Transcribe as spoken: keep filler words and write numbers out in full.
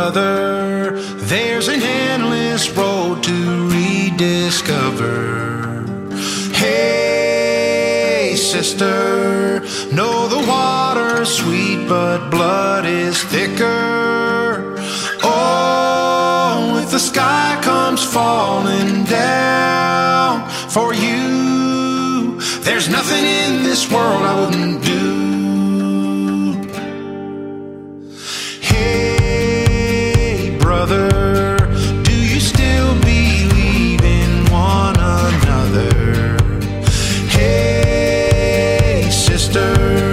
brother, there's an endless road to rediscover. Hey, sister, know the water's sweet, but blood is thicker. Oh, if the sky comes falling down for you, there's nothing in this world I wouldn't do. Hey, brother, do you still believe in one another? Hey, sister,